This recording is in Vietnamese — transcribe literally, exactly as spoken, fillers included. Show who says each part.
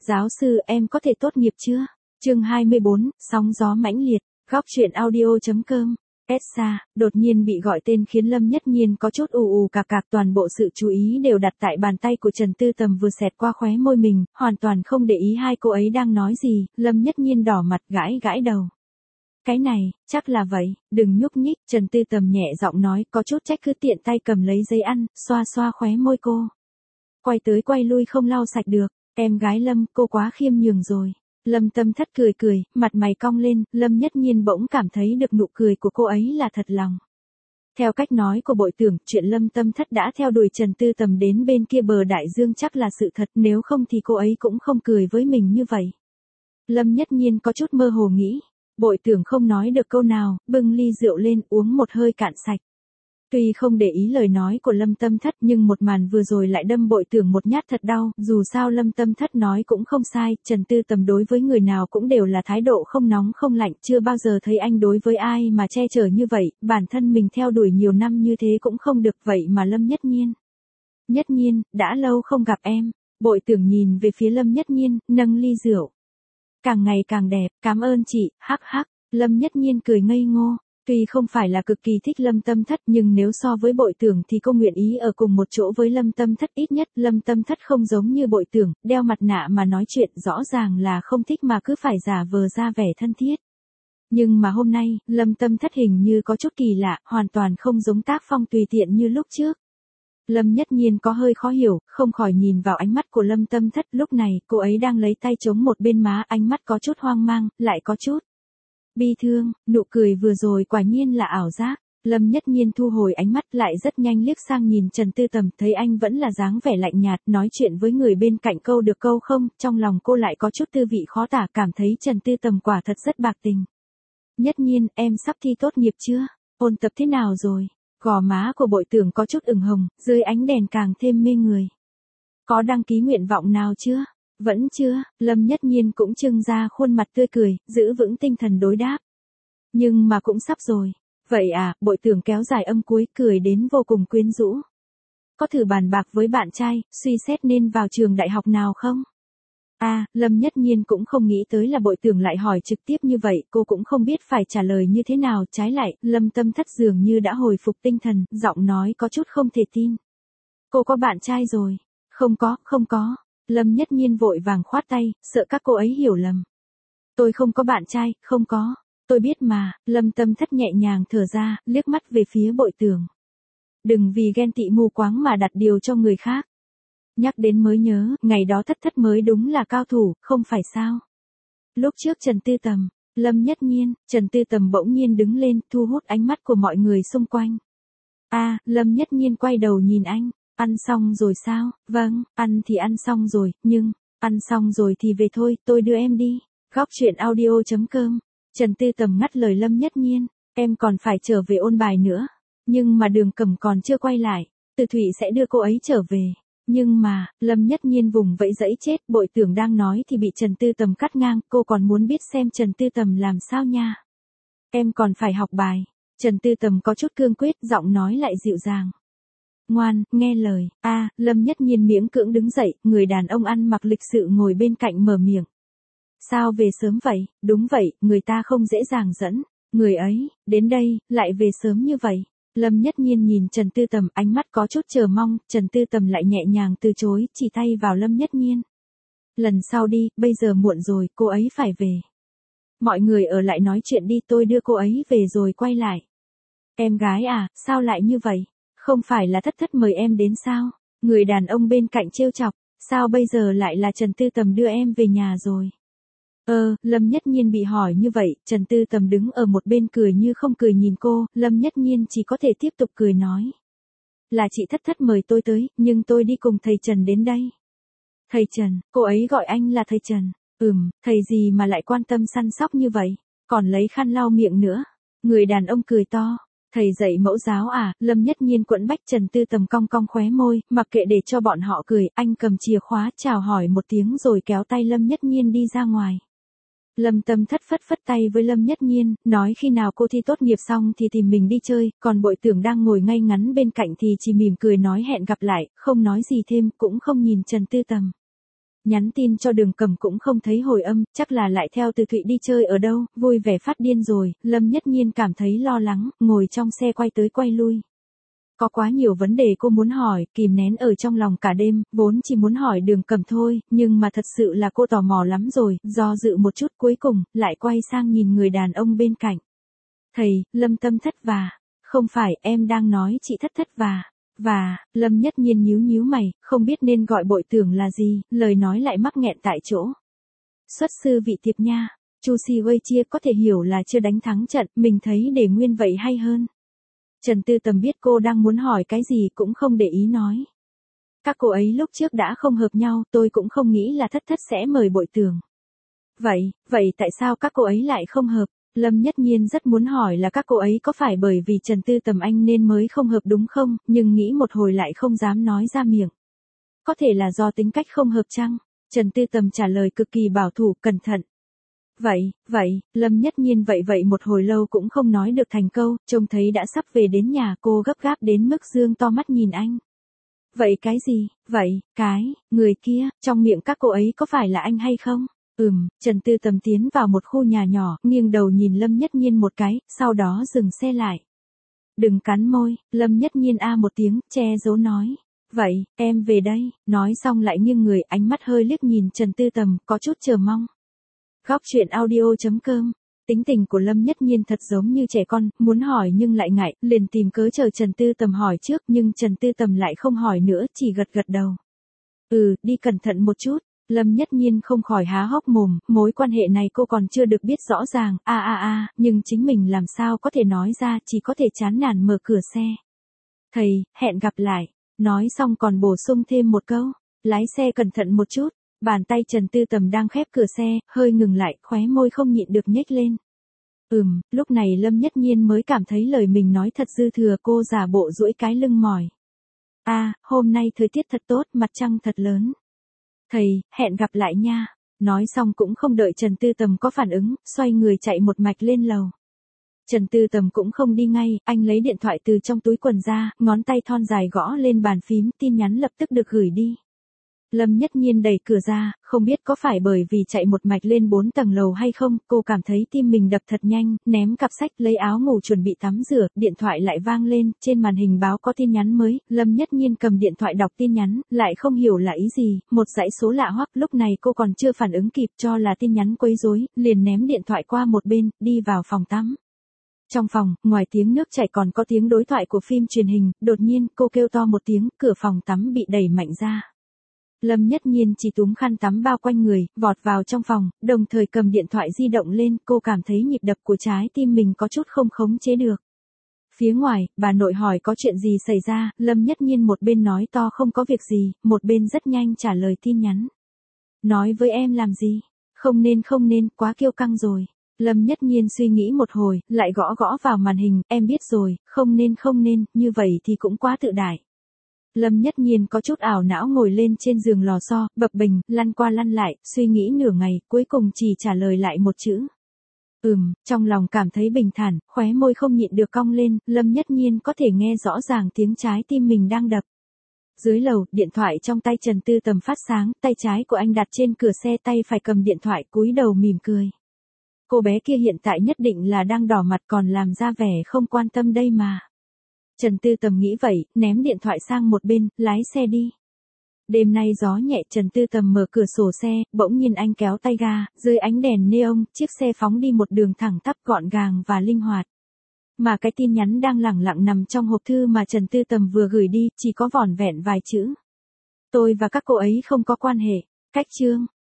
Speaker 1: Giáo sư, em có thể tốt nghiệp chưa? Chương hai mươi bốn, sóng gió mãnh liệt, góc truyện audio.com. Esa, đột nhiên bị gọi tên khiến Lâm Nhất Nhiên có chút ù ù cạc cạc, toàn bộ sự chú ý đều đặt tại bàn tay của Trần Tư Tầm vừa xẹt qua khóe môi mình, hoàn toàn không để ý hai cô ấy đang nói gì. Lâm Nhất Nhiên đỏ mặt gãi gãi đầu. Cái này, chắc là vậy, đừng nhúc nhích, Trần Tư Tầm nhẹ giọng nói, có chút trách cứ tiện tay cầm lấy giấy ăn, xoa xoa khóe môi cô. Quay tới quay lui không lau sạch được, em gái Lâm, cô quá khiêm nhường rồi. Lâm Tâm Thất cười cười, mặt mày cong lên, Lâm Nhất Nhiên bỗng cảm thấy được nụ cười của cô ấy là thật lòng. Theo cách nói của Bội Tưởng, chuyện Lâm Tâm Thất đã theo đuổi Trần Tư Tầm đến bên kia bờ đại dương chắc là sự thật, nếu không thì cô ấy cũng không cười với mình như vậy. Lâm Nhất Nhiên có chút mơ hồ nghĩ, Bội Tưởng không nói được câu nào, bưng ly rượu lên uống một hơi cạn sạch. Tuy không để ý lời nói của Lâm Tâm Thất nhưng một màn vừa rồi lại đâm Bội Tưởng một nhát thật đau, dù sao Lâm Tâm Thất nói cũng không sai, Trần Tư Tầm đối với người nào cũng đều là thái độ không nóng không lạnh, chưa bao giờ thấy anh đối với ai mà che chở như vậy, bản thân mình theo đuổi nhiều năm như thế cũng không được, vậy mà Lâm Nhất Nhiên. Nhất Nhiên, đã lâu không gặp em, Bội Tưởng nhìn về phía Lâm Nhất Nhiên, nâng ly rượu. Càng ngày càng đẹp, cảm ơn chị, hắc hắc, Lâm Nhất Nhiên cười ngây ngô. Tuy không phải là cực kỳ thích Lâm Tâm Thất nhưng nếu so với Bội Tưởng thì cô nguyện ý ở cùng một chỗ với Lâm Tâm Thất, ít nhất Lâm Tâm Thất không giống như Bội Tưởng, đeo mặt nạ mà nói chuyện, rõ ràng là không thích mà cứ phải giả vờ ra vẻ thân thiết. Nhưng mà hôm nay, Lâm Tâm Thất hình như có chút kỳ lạ, hoàn toàn không giống tác phong tùy tiện như lúc trước. Lâm Nhất Nhiên có hơi khó hiểu, không khỏi nhìn vào ánh mắt của Lâm Tâm Thất, lúc này cô ấy đang lấy tay chống một bên má, ánh mắt có chút hoang mang, lại có chút bi thương, nụ cười vừa rồi quả nhiên là ảo giác. Lâm Nhất Nhiên thu hồi ánh mắt lại rất nhanh liếc sang nhìn Trần Tư Tầm, thấy anh vẫn là dáng vẻ lạnh nhạt, nói chuyện với người bên cạnh câu được câu không, trong lòng cô lại có chút tư vị khó tả, cảm thấy Trần Tư Tầm quả thật rất bạc tình. Nhất Nhiên, em sắp thi tốt nghiệp chưa? Ôn tập thế nào rồi? Gò má của Bội Tưởng có chút ửng hồng, dưới ánh đèn càng thêm mê người. Có đăng ký nguyện vọng nào chưa? Vẫn chưa, Lâm Nhất Nhiên cũng trưng ra khuôn mặt tươi cười, giữ vững tinh thần đối đáp. Nhưng mà cũng sắp rồi. Vậy à, Bội Tưởng kéo dài âm cuối, cười đến vô cùng quyến rũ. Có thử bàn bạc với bạn trai, suy xét nên vào trường đại học nào không? À, Lâm Nhất Nhiên cũng không nghĩ tới là Bội Tưởng lại hỏi trực tiếp như vậy, cô cũng không biết phải trả lời như thế nào, trái lại, Lâm Tâm Thất dường như đã hồi phục tinh thần, giọng nói có chút không thể tin. Cô có bạn trai rồi? Không có, không có. Lâm Nhất Nhiên vội vàng khoát tay, sợ các cô ấy hiểu lầm. Tôi không có bạn trai, không có. Tôi biết mà, Lâm Tâm Thất nhẹ nhàng thở ra, liếc mắt về phía Bội Tưởng. Đừng vì ghen tị mù quáng mà đặt điều cho người khác. Nhắc đến mới nhớ, ngày đó Thất Thất mới đúng là cao thủ, không phải sao? Lúc trước Trần Tư Tầm, Lâm Nhất Nhiên, Trần Tư Tầm bỗng nhiên đứng lên, thu hút ánh mắt của mọi người xung quanh. À, Lâm Nhất Nhiên quay đầu nhìn anh. Ăn xong rồi sao? Vâng, ăn thì ăn xong rồi, nhưng, ăn xong rồi thì về thôi, tôi đưa em đi. Góc truyện audio.com. Trần Tư Tầm ngắt lời Lâm Nhất Nhiên, em còn phải trở về ôn bài nữa. Nhưng mà Đường Cẩm còn chưa quay lại, Từ Thụy sẽ đưa cô ấy trở về. Nhưng mà, Lâm Nhất Nhiên vùng vẫy dẫy chết, Bội Tưởng đang nói thì bị Trần Tư Tầm cắt ngang, cô còn muốn biết xem Trần Tư Tầm làm sao nha. Em còn phải học bài. Trần Tư Tầm có chút cương quyết, giọng nói lại dịu dàng. Ngoan, nghe lời. A, à, Lâm Nhất Nhiên miễn cưỡng đứng dậy, người đàn ông ăn mặc lịch sự ngồi bên cạnh mở miệng. Sao về sớm vậy? Đúng vậy, người ta không dễ dàng dẫn. Người ấy, đến đây, lại về sớm như vậy. Lâm Nhất Nhiên nhìn Trần Tư Tầm, ánh mắt có chút chờ mong, Trần Tư Tầm lại nhẹ nhàng từ chối, chỉ tay vào Lâm Nhất Nhiên. Lần sau đi, bây giờ muộn rồi, cô ấy phải về. Mọi người ở lại nói chuyện đi, tôi đưa cô ấy về rồi quay lại. Em gái à, sao lại như vậy? Không phải là Thất Thất mời em đến sao? Người đàn ông bên cạnh trêu chọc, sao bây giờ lại là Trần Tư Tầm đưa em về nhà rồi? Ờ, Lâm Nhất Nhiên bị hỏi như vậy, Trần Tư Tầm đứng ở một bên cười như không cười nhìn cô, Lâm Nhất Nhiên chỉ có thể tiếp tục cười nói. Là chị Thất Thất mời tôi tới, nhưng tôi đi cùng thầy Trần đến đây. Thầy Trần, cô ấy gọi anh là thầy Trần. Ừm, thầy gì mà lại quan tâm săn sóc như vậy, còn lấy khăn lau miệng nữa. Người đàn ông cười to. Thầy dạy mẫu giáo à? Lâm Nhất Nhiên quẫn bách. Trần Tư Tầm cong cong khóe môi, mặc kệ để cho bọn họ cười, anh cầm chìa khóa chào hỏi một tiếng rồi kéo tay Lâm Nhất Nhiên đi ra ngoài. Lâm Tâm Thất phất phất tay với Lâm Nhất Nhiên, nói khi nào cô thi tốt nghiệp xong thì tìm mình đi chơi, còn Bội Tưởng đang ngồi ngay ngắn bên cạnh thì chỉ mỉm cười nói hẹn gặp lại, không nói gì thêm, cũng không nhìn Trần Tư Tầm. Nhắn tin cho Đường Cầm cũng không thấy hồi âm, chắc là lại theo Từ Thụy đi chơi ở đâu, vui vẻ phát điên rồi, Lâm Nhất Nhiên cảm thấy lo lắng, ngồi trong xe quay tới quay lui. Có quá nhiều vấn đề cô muốn hỏi, kìm nén ở trong lòng cả đêm, vốn chỉ muốn hỏi Đường Cầm thôi, nhưng mà thật sự là cô tò mò lắm rồi, do dự một chút cuối cùng, lại quay sang nhìn người đàn ông bên cạnh. Thầy, Lâm Tâm Thất và, không phải, em đang nói chị Thất Thất và, và, Lâm Nhất Nhiên nhíu nhíu mày, không biết nên gọi bội tưởng là gì, lời nói lại mắc nghẹn tại chỗ. Xuất sư vị tiệp nha, Chu Si Wei chia có thể hiểu là chưa đánh thắng trận, mình thấy để nguyên vậy hay hơn. Trần Tư Tầm biết cô đang muốn hỏi cái gì cũng không để ý nói. Các cô ấy lúc trước đã không hợp nhau, tôi cũng không nghĩ là Thất Thất sẽ mời bội tưởng. Vậy, vậy tại sao các cô ấy lại không hợp? Lâm Nhất Nhiên rất muốn hỏi là các cô ấy có phải bởi vì Trần Tư Tầm anh nên mới không hợp đúng không, nhưng nghĩ một hồi lại không dám nói ra miệng. Có thể là do tính cách không hợp chăng? Trần Tư Tầm trả lời cực kỳ bảo thủ, cẩn thận. Vậy, vậy, Lâm Nhất Nhiên vậy vậy một hồi lâu cũng không nói được thành câu, trông thấy đã sắp về đến nhà cô gấp gáp đến mức dương to mắt nhìn anh. Vậy cái gì, vậy, cái, người kia, trong miệng các cô ấy có phải là anh hay không? Ừm, Trần Tư Tầm tiến vào một khu nhà nhỏ, nghiêng đầu nhìn Lâm Nhất Nhiên một cái, sau đó dừng xe lại. Đừng cắn môi, Lâm Nhất Nhiên a một tiếng, che giấu nói. Vậy, em về đây, nói xong lại nghiêng người, ánh mắt hơi liếc nhìn Trần Tư Tầm, có chút chờ mong. Góc truyện audio chấm com. Tính tình của Lâm Nhất Nhiên thật giống như trẻ con, muốn hỏi nhưng lại ngại, liền tìm cớ chờ Trần Tư Tầm hỏi trước, nhưng Trần Tư Tầm lại không hỏi nữa, chỉ gật gật đầu. Ừ, đi cẩn thận một chút. Lâm Nhất Nhiên không khỏi há hốc mồm, mối quan hệ này cô còn chưa được biết rõ ràng, a a a, nhưng chính mình làm sao có thể nói ra, chỉ có thể chán nản mở cửa xe. Thầy, hẹn gặp lại. Nói xong còn bổ sung thêm một câu, lái xe cẩn thận một chút. Bàn tay Trần Tư Tầm đang khép cửa xe, hơi ngừng lại, khóe môi không nhịn được nhếch lên. Ừm, lúc này Lâm Nhất Nhiên mới cảm thấy lời mình nói thật dư thừa, cô giả bộ duỗi cái lưng mỏi. A, à, hôm nay thời tiết thật tốt, mặt trăng thật lớn. Thầy, hẹn gặp lại nha. Nói xong cũng không đợi Trần Tư Tầm có phản ứng, xoay người chạy một mạch lên lầu. Trần Tư Tầm cũng không đi ngay, anh lấy điện thoại từ trong túi quần ra, ngón tay thon dài gõ lên bàn phím, tin nhắn lập tức được gửi đi. Lâm Nhất Nhiên đẩy cửa ra, không biết có phải bởi vì chạy một mạch lên bốn tầng lầu hay không, cô cảm thấy tim mình đập thật nhanh, ném cặp sách, lấy áo ngủ chuẩn bị tắm rửa, điện thoại lại vang lên, trên màn hình báo có tin nhắn mới, Lâm Nhất Nhiên cầm điện thoại đọc tin nhắn, lại không hiểu là ý gì, một dãy số lạ hoắc, lúc này cô còn chưa phản ứng kịp cho là tin nhắn quấy rối, liền ném điện thoại qua một bên, đi vào phòng tắm. Trong phòng, ngoài tiếng nước chảy còn có tiếng đối thoại của phim truyền hình, đột nhiên cô kêu to một tiếng, cửa phòng tắm bị đẩy mạnh ra. Lâm Nhất Nhiên chỉ túm khăn tắm bao quanh người, vọt vào trong phòng, đồng thời cầm điện thoại di động lên, cô cảm thấy nhịp đập của trái tim mình có chút không khống chế được. Phía ngoài, bà nội hỏi có chuyện gì xảy ra, Lâm Nhất Nhiên một bên nói to không có việc gì, một bên rất nhanh trả lời tin nhắn. Nói với em làm gì? Không nên không nên, quá kiêu căng rồi. Lâm Nhất Nhiên suy nghĩ một hồi, lại gõ gõ vào màn hình, em biết rồi, không nên không nên, như vậy thì cũng quá tự đại. Lâm Nhất Nhiên có chút ảo não ngồi lên trên giường lò xo, bập bềnh, lăn qua lăn lại, suy nghĩ nửa ngày, cuối cùng chỉ trả lời lại một chữ. Ừm, trong lòng cảm thấy bình thản, khóe môi không nhịn được cong lên, Lâm Nhất Nhiên có thể nghe rõ ràng tiếng trái tim mình đang đập. Dưới lầu, điện thoại trong tay Trần Tư Tầm phát sáng, tay trái của anh đặt trên cửa xe, tay phải cầm điện thoại, cúi đầu mỉm cười. Cô bé kia hiện tại nhất định là đang đỏ mặt còn làm ra vẻ không quan tâm đây mà. Trần Tư Tầm nghĩ vậy, ném điện thoại sang một bên, lái xe đi. Đêm nay gió nhẹ, Trần Tư Tầm mở cửa sổ xe, bỗng nhìn anh kéo tay ga, dưới ánh đèn neon, chiếc xe phóng đi một đường thẳng tắp gọn gàng và linh hoạt. Mà cái tin nhắn đang lẳng lặng nằm trong hộp thư mà Trần Tư Tầm vừa gửi đi, chỉ có vỏn vẹn vài chữ. Tôi và các cô ấy không có quan hệ. Cách chương.